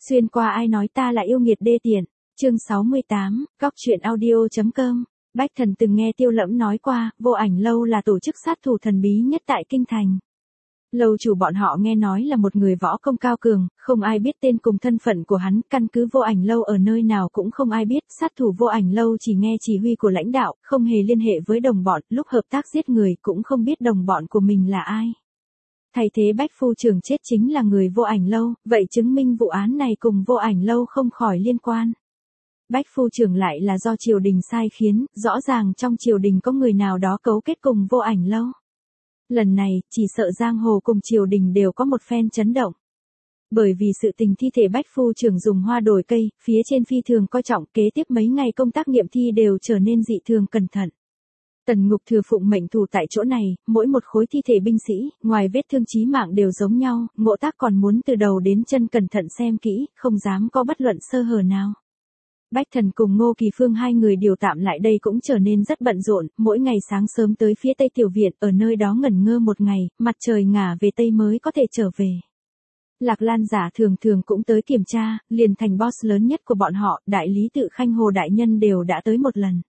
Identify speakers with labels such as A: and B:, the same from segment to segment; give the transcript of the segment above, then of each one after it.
A: Xuyên qua ai nói ta là yêu nghiệt đê tiện. Chương 68, Góc truyện audio.com. Bách Thần từng nghe Tiêu Lẫm nói qua, Vô Ảnh Lâu là tổ chức sát thủ thần bí nhất tại kinh thành. Lâu chủ bọn họ nghe nói là một người võ công cao cường, không ai biết tên cùng thân phận của hắn, căn cứ Vô Ảnh Lâu ở nơi nào cũng không ai biết, sát thủ Vô Ảnh Lâu chỉ nghe chỉ huy của lãnh đạo, không hề liên hệ với đồng bọn, lúc hợp tác giết người cũng không biết đồng bọn của mình là ai. Thay thế Bách Phu Trưởng chết chính là người Vô Ảnh Lâu, vậy chứng minh vụ án này cùng Vô Ảnh Lâu không khỏi liên quan. Bách Phu Trưởng lại là do triều đình sai khiến, rõ ràng trong triều đình có người nào đó cấu kết cùng Vô Ảnh Lâu. Lần này, chỉ sợ giang hồ cùng triều đình đều có một phen chấn động. Bởi vì sự tình thi thể Bách Phu Trưởng dùng hoa đổi cây, phía trên phi thường coi trọng, kế tiếp mấy ngày công tác nghiệm thi đều trở nên dị thường cẩn thận. Tần Ngục Thừa phụng mệnh thủ tại chỗ này, mỗi một khối thi thể binh sĩ, ngoài vết thương chí mạng đều giống nhau, Ngộ Tác còn muốn từ đầu đến chân cẩn thận xem kỹ, không dám có bất luận sơ hở nào. Bách Thần cùng Ngô Kỳ Phương hai người điều tạm lại đây cũng trở nên rất bận rộn, mỗi ngày sáng sớm tới phía tây tiểu viện, ở nơi đó ngẩn ngơ một ngày, mặt trời ngả về tây mới có thể trở về. Lạc Lan Giả thường thường cũng tới kiểm tra, liền thành boss lớn nhất của bọn họ, đại lý Tự Khanh Hồ đại nhân đều đã tới một lần.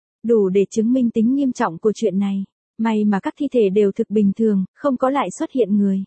A: Đủ để chứng minh tính nghiêm trọng của chuyện này. May mà các thi thể đều thực bình thường, không có lại xuất hiện người.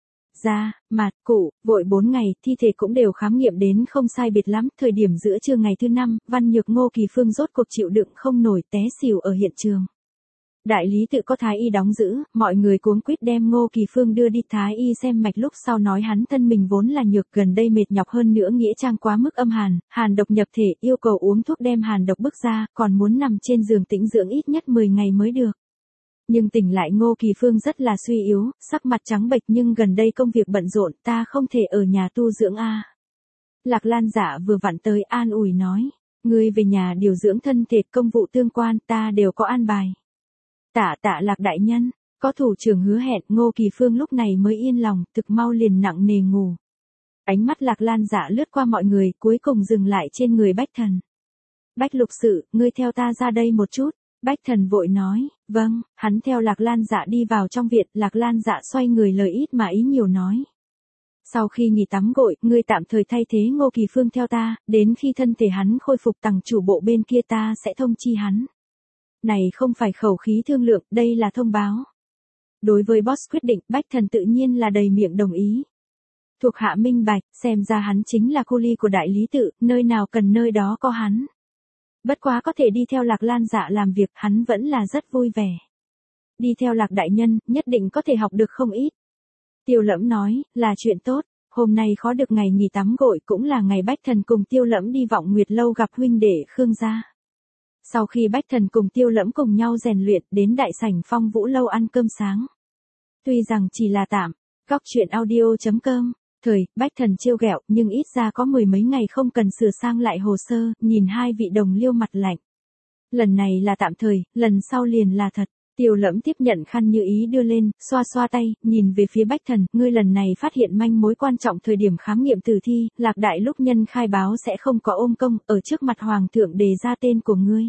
A: Da, mặt, cụ, vội 4 ngày, thi thể cũng đều khám nghiệm đến không sai biệt lắm. Thời điểm giữa trưa ngày thứ 5, Văn Nhược Ngô Kỳ Phương rốt cuộc chịu đựng không nổi, té xỉu ở hiện trường. Đại lý Tự có thái y đóng giữ, mọi người cuống quýt đem Ngô Kỳ Phương đưa đi thái y xem mạch, lúc sau nói hắn thân mình vốn là nhược, gần đây mệt nhọc hơn nữa nghĩa trang quá mức âm hàn, hàn độc nhập thể, yêu cầu uống thuốc đem hàn độc bức ra, còn muốn nằm trên giường tĩnh dưỡng ít nhất 10 ngày mới được. Nhưng tỉnh lại Ngô Kỳ Phương rất là suy yếu, sắc mặt trắng bệch, nhưng gần đây công việc bận rộn, ta không thể ở nhà tu dưỡng a. Lạc Lan Giả vừa vặn tới an ủi nói, ngươi về nhà điều dưỡng thân thể, công vụ tương quan ta đều có an bài. Tạ Lạc đại nhân, có thủ trưởng hứa hẹn, Ngô Kỳ Phương lúc này mới yên lòng, thực mau liền nặng nề ngủ. Ánh mắt Lạc Lan Giả lướt qua mọi người, cuối cùng dừng lại trên người Bách Thần. Bách Lục Sự, ngươi theo ta ra đây một chút. Bách Thần vội nói, vâng, hắn theo Lạc Lan Dạ đi vào trong viện, Lạc Lan Dạ xoay người lời ít mà ý nhiều nói. Sau khi nghỉ tắm gội, ngươi tạm thời thay thế Ngô Kỳ Phương theo ta, đến khi thân thể hắn khôi phục tầng chủ bộ bên kia ta sẽ thông chi hắn. Này không phải khẩu khí thương lượng, đây là thông báo. Đối với boss quyết định, Bách Thần tự nhiên là đầy miệng đồng ý. Thuộc hạ minh bạch, xem ra hắn chính là cu li của đại lý Tự, nơi nào cần nơi đó có hắn. Bất quá có thể đi theo Lạc Lan Dạ làm việc, hắn vẫn là rất vui vẻ. Đi theo Lạc đại nhân, nhất định có thể học được không ít. Tiêu Lẫm nói, là chuyện tốt, hôm nay khó được ngày nghỉ tắm gội, cũng là ngày Bách Thần cùng Tiêu Lẫm đi Vọng Nguyệt Lâu gặp huynh đệ Khương gia. Sau khi Bách Thần cùng Tiêu Lẫm cùng nhau rèn luyện, đến đại sảnh Phong Vũ Lâu ăn cơm sáng. Tuy rằng chỉ là tạm, Góc truyện audio.com. Bách Thần trêu ghẹo, nhưng ít ra có 10 mấy ngày không cần sửa sang lại hồ sơ, nhìn hai vị đồng liêu mặt lạnh. Lần này là tạm thời, lần sau liền là thật. Tiêu Lẫm tiếp nhận khăn như ý đưa lên, xoa xoa tay, nhìn về phía Bách Thần, ngươi lần này phát hiện manh mối quan trọng thời điểm khám nghiệm tử thi, Lạc đại lúc nhân khai báo sẽ không có ôm công, ở trước mặt hoàng thượng đề ra tên của ngươi.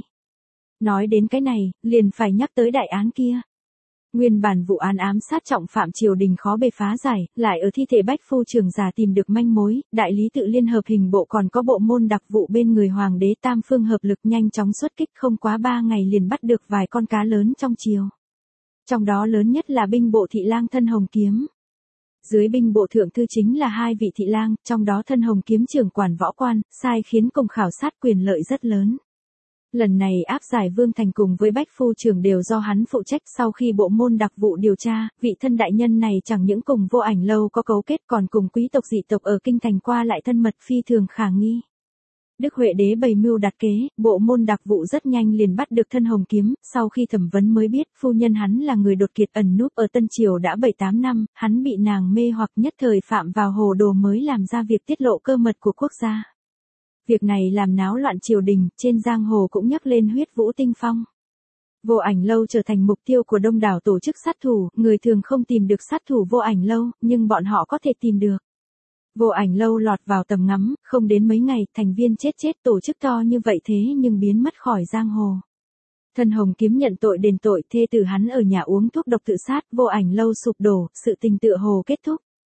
A: Nói đến cái này, liền phải nhắc tới đại án kia. Nguyên bản vụ án ám sát trọng phạm triều đình khó bề phá giải, lại ở thi thể Bách Phu Trưởng già tìm được manh mối, đại lý Tự liên hợp hình bộ còn có bộ môn đặc vụ bên người hoàng đế tam phương hợp lực nhanh chóng xuất kích, không quá 3 ngày liền bắt được vài con cá lớn trong triều. Trong đó lớn nhất là binh bộ thị lang Thân Hồng Kiếm. Dưới binh bộ thượng thư chính là 2 vị thị lang, trong đó Thân Hồng Kiếm trưởng quản võ quan, sai khiến cùng khảo sát quyền lợi rất lớn. Lần này áp giải Vương Thành cùng với Bách Phu Trưởng đều do hắn phụ trách, sau khi bộ môn đặc vụ điều tra, vị thân đại nhân này chẳng những cùng Vô Ảnh Lâu có cấu kết còn cùng quý tộc dị tộc ở kinh thành qua lại thân mật phi thường khả nghi. Đức Huệ Đế bày mưu đặt kế, bộ môn đặc vụ rất nhanh liền bắt được Thân Hồng Kiếm, sau khi thẩm vấn mới biết phu nhân hắn là người đột kiệt ẩn núp ở Tân Triều đã 7-8 năm, hắn bị nàng mê hoặc nhất thời phạm vào hồ đồ mới làm ra việc tiết lộ cơ mật của quốc gia. Việc này làm náo loạn triều đình, trên giang hồ cũng nhắc lên huyết vũ tinh phong. Vô Ảnh Lâu trở thành mục tiêu của đông đảo tổ chức sát thủ, người thường không tìm được sát thủ Vô Ảnh Lâu, nhưng bọn họ có thể tìm được. Vô Ảnh Lâu lọt vào tầm ngắm, không đến mấy ngày, thành viên chết tổ chức to như vậy thế nhưng biến mất khỏi giang hồ. Thân Hồng Kiếm nhận tội đền tội, thê tử hắn ở nhà uống thuốc độc tự sát, Vô Ảnh Lâu sụp đổ, sự tình tựa hồ kết thúc.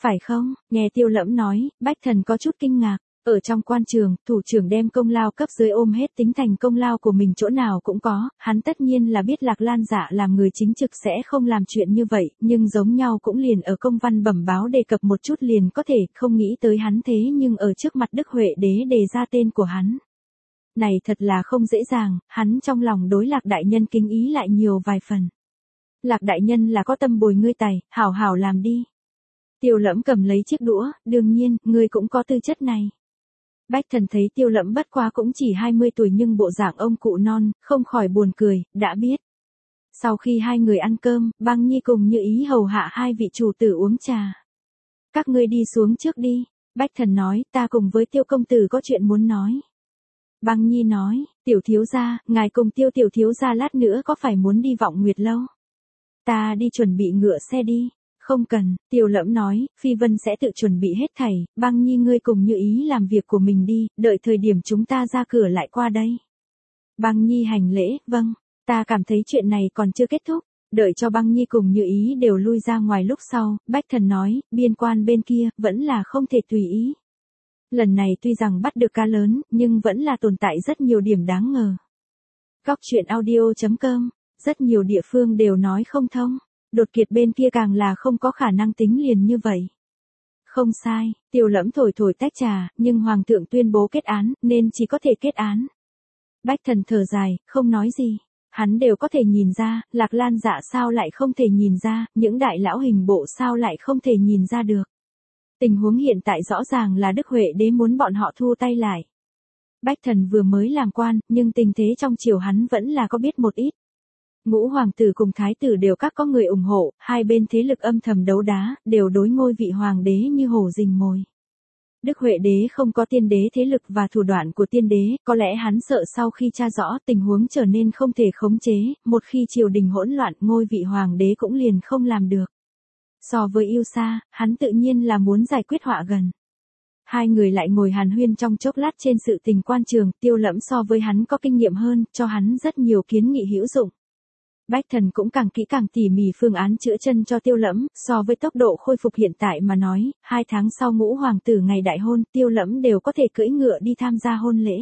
A: Phải không? Nghe Tiêu Lẫm nói, Bách Thần có chút kinh ngạc. Ở trong quan trường, thủ trưởng đem công lao cấp dưới ôm hết tính thành công lao của mình chỗ nào cũng có, hắn tất nhiên là biết Lạc Lan Dạ làm người chính trực sẽ không làm chuyện như vậy, nhưng giống nhau cũng liền ở công văn bẩm báo đề cập một chút liền có thể không nghĩ tới hắn thế nhưng ở trước mặt Đức Huệ Đế đề ra tên của hắn. Này thật là không dễ dàng, hắn trong lòng đối Lạc đại nhân kính ý lại nhiều vài phần. Lạc đại nhân là có tâm bồi ngươi tài, hảo hảo làm đi. Tiêu Lẫm cầm lấy chiếc đũa, đương nhiên, ngươi cũng có tư chất này. Bách Thần thấy Tiêu Lẫm bất quá cũng chỉ 20 tuổi nhưng bộ dạng ông cụ non, không khỏi buồn cười, đã biết. Sau khi hai người ăn cơm, Băng Nhi cùng Như Ý hầu hạ hai vị chủ tử uống trà. Các ngươi đi xuống trước đi. Bách Thần nói, ta cùng với Tiêu công tử có chuyện muốn nói. Băng Nhi nói, tiểu thiếu gia, ngài cùng Tiêu tiểu thiếu gia lát nữa có phải muốn đi Vọng Nguyệt lâu? Ta đi chuẩn bị ngựa xe đi. Không cần, Tiêu Lẫm nói, Phi Vân sẽ tự chuẩn bị hết thảy, Băng Nhi ngươi cùng Như Ý làm việc của mình đi, đợi thời điểm chúng ta ra cửa lại qua đây. Băng Nhi hành lễ, vâng, ta cảm thấy chuyện này còn chưa kết thúc, đợi cho Băng Nhi cùng Như Ý đều lui ra ngoài lúc sau, Bách Thần nói, biên quan bên kia, vẫn là không thể tùy ý. Lần này tuy rằng bắt được cá lớn, nhưng vẫn là tồn tại rất nhiều điểm đáng ngờ. Góc truyện audio.com, rất nhiều địa phương đều nói không thông. Đột Kiệt bên kia càng là không có khả năng tính liền như vậy. Không sai, Tiêu Lẫm thổi thổi tách trà, nhưng Hoàng thượng tuyên bố kết án, nên chỉ có thể kết án. Bách Thần thở dài, không nói gì. Hắn đều có thể nhìn ra, Lạc Lan Dạ sao lại không thể nhìn ra, những đại lão hình bộ sao lại không thể nhìn ra được. Tình huống hiện tại rõ ràng là Đức Huệ Đế muốn bọn họ thu tay lại. Bách Thần vừa mới làm quan, nhưng tình thế trong triều hắn vẫn là có biết một ít. Ngũ hoàng tử cùng thái tử đều các có người ủng hộ, hai bên thế lực âm thầm đấu đá, đều đối ngôi vị hoàng đế như hổ rình mồi. Đức Huệ Đế không có tiên đế thế lực và thủ đoạn của tiên đế, có lẽ hắn sợ sau khi tra rõ tình huống trở nên không thể khống chế, một khi triều đình hỗn loạn ngôi vị hoàng đế cũng liền không làm được. So với yêu xa, hắn tự nhiên là muốn giải quyết họa gần. Hai người lại ngồi hàn huyên trong chốc lát trên sự tình quan trường, Tiêu Lẫm so với hắn có kinh nghiệm hơn, cho hắn rất nhiều kiến nghị hữu dụng. Bách Thần cũng càng kỹ càng tỉ mỉ phương án chữa chân cho Tiêu Lẫm, so với tốc độ khôi phục hiện tại mà nói, 2 tháng sau ngũ hoàng tử ngày đại hôn, Tiêu Lẫm đều có thể cưỡi ngựa đi tham gia hôn lễ.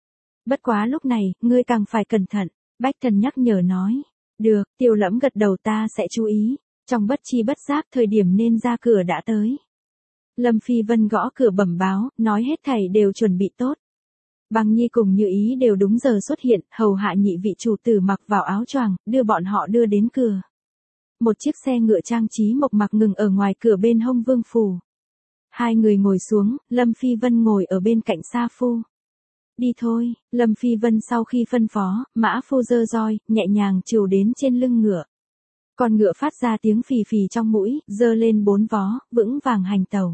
A: Bất quá lúc này, ngươi càng phải cẩn thận, Bách Thần nhắc nhở nói. Được, Tiêu Lẫm gật đầu ta sẽ chú ý, trong bất chi bất giác thời điểm nên ra cửa đã tới. Lâm Phi Vân gõ cửa bẩm báo, nói hết thảy đều chuẩn bị tốt. Băng Nhi cùng Như Ý đều đúng giờ xuất hiện, hầu hạ nhị vị chủ tử mặc vào áo choàng, đưa bọn họ đưa đến cửa. Một chiếc xe ngựa trang trí mộc mạc ngừng ở ngoài cửa bên hông vương phủ. Hai người ngồi xuống, Lâm Phi Vân ngồi ở bên cạnh Sa Phu. Đi thôi, Lâm Phi Vân sau khi phân phó, Mã Phu giơ roi, nhẹ nhàng trìu đến trên lưng ngựa. Con ngựa phát ra tiếng phì phì trong mũi, giơ lên 4 vó, vững vàng hành tàu.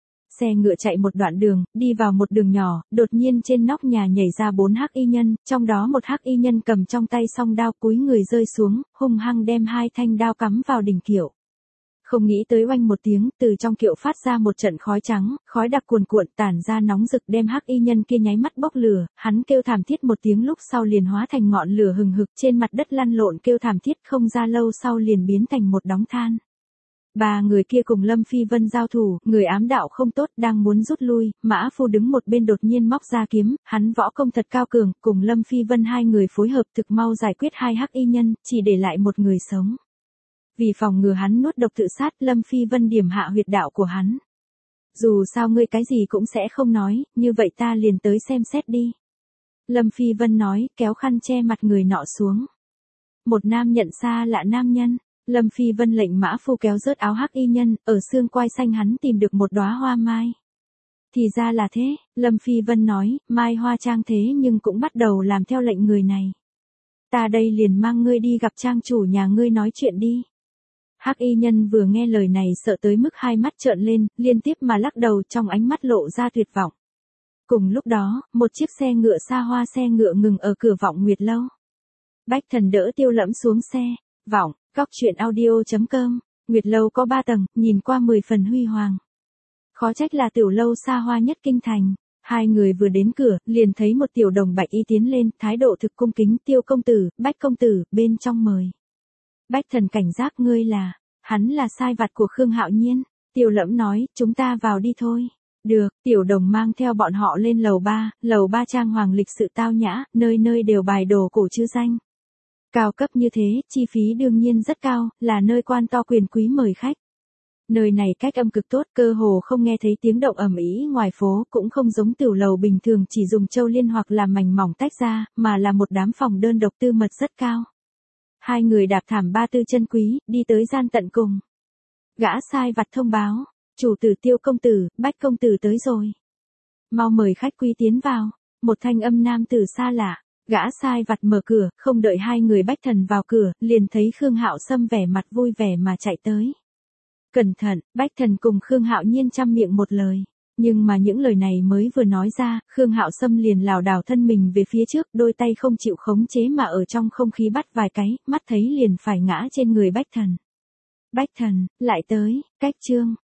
A: Xe ngựa chạy một đoạn đường, đi vào một đường nhỏ, đột nhiên trên nóc nhà nhảy ra 4 hắc y nhân, trong đó một hắc y nhân cầm trong tay song đao cúi người rơi xuống, hung hăng đem 2 thanh đao cắm vào đỉnh kiệu. Không nghĩ tới oanh một tiếng, từ trong kiệu phát ra một trận khói trắng, khói đặc cuồn cuộn tản ra nóng rực đem hắc y nhân kia nháy mắt bốc lửa, hắn kêu thảm thiết một tiếng lúc sau liền hóa thành ngọn lửa hừng hực trên mặt đất lăn lộn kêu thảm thiết không ra lâu sau liền biến thành một đống than. 3 người kia cùng Lâm Phi Vân giao thủ, người ám đạo không tốt đang muốn rút lui, Mã Phu đứng một bên đột nhiên móc ra kiếm, hắn võ công thật cao cường, cùng Lâm Phi Vân hai người phối hợp thực mau giải quyết 2 hắc y nhân, chỉ để lại một người sống. Vì phòng ngừa hắn nuốt độc tự sát, Lâm Phi Vân điểm hạ huyệt đạo của hắn. Dù sao ngươi cái gì cũng sẽ không nói, như vậy ta liền tới xem xét đi. Lâm Phi Vân nói, kéo khăn che mặt người nọ xuống. Một nam nhận xa lạ nam nhân. Lâm Phi Vân lệnh Mã Phu kéo rớt áo hắc y nhân, ở xương quai xanh hắn tìm được một đóa hoa mai. Thì ra là thế, Lâm Phi Vân nói, mai hoa trang thế nhưng cũng bắt đầu làm theo lệnh người này. Ta đây liền mang ngươi đi gặp trang chủ nhà ngươi nói chuyện đi. Hắc y nhân vừa nghe lời này sợ tới mức hai mắt trợn lên, liên tiếp mà lắc đầu trong ánh mắt lộ ra tuyệt vọng. Cùng lúc đó, một chiếc xe ngựa xa hoa xe ngựa ngừng ở cửa Vọng Nguyệt lâu. Bách Thần đỡ Tiêu Lẫm xuống xe, Vọng. Góc truyện audio.com, Nguyệt lâu có 3 tầng, nhìn qua 10 phần huy hoàng. Khó trách là tiểu lâu xa hoa nhất kinh thành. Hai người vừa đến cửa, liền thấy một tiểu đồng bạch y tiến lên, thái độ thực cung kính, Tiêu công tử, Bách công tử, bên trong mời. Bách Thần cảnh giác ngươi là, hắn là sai vặt của Khương Hạo Nhiên. Tiêu Lẫm nói, chúng ta vào đi thôi. Được, Tiểu Đồng mang theo bọn họ lên lầu 3 trang hoàng lịch sự tao nhã, nơi nơi đều bài đồ cổ chữ danh. Cao cấp như thế, chi phí đương nhiên rất cao, là nơi quan to quyền quý mời khách. Nơi này cách âm cực tốt, cơ hồ không nghe thấy tiếng động ầm ĩ ngoài phố, cũng không giống tiểu lầu bình thường chỉ dùng châu liên hoặc là mảnh mỏng tách ra, mà là một đám phòng đơn độc tư mật rất cao. Hai người đạp thảm ba tư chân quý, đi tới gian tận cùng. Gã sai vặt thông báo, chủ tử Tiêu công tử, Bách công tử tới rồi. Mau mời khách quý tiến vào. Một thanh âm nam tử xa lạ. Gã sai vặt mở cửa, không đợi hai người Bách Thần vào cửa, liền thấy Khương Hạo Sâm vẻ mặt vui vẻ mà chạy tới. Cẩn thận, Bách Thần cùng Khương Hạo Nhiên chăm miệng một lời. Nhưng mà những lời này mới vừa nói ra, Khương Hạo Sâm liền lảo đảo thân mình về phía trước, đôi tay không chịu khống chế mà ở trong không khí bắt vài cái, mắt thấy liền phải ngã trên người Bách Thần. Bách Thần, lại tới, cách chương.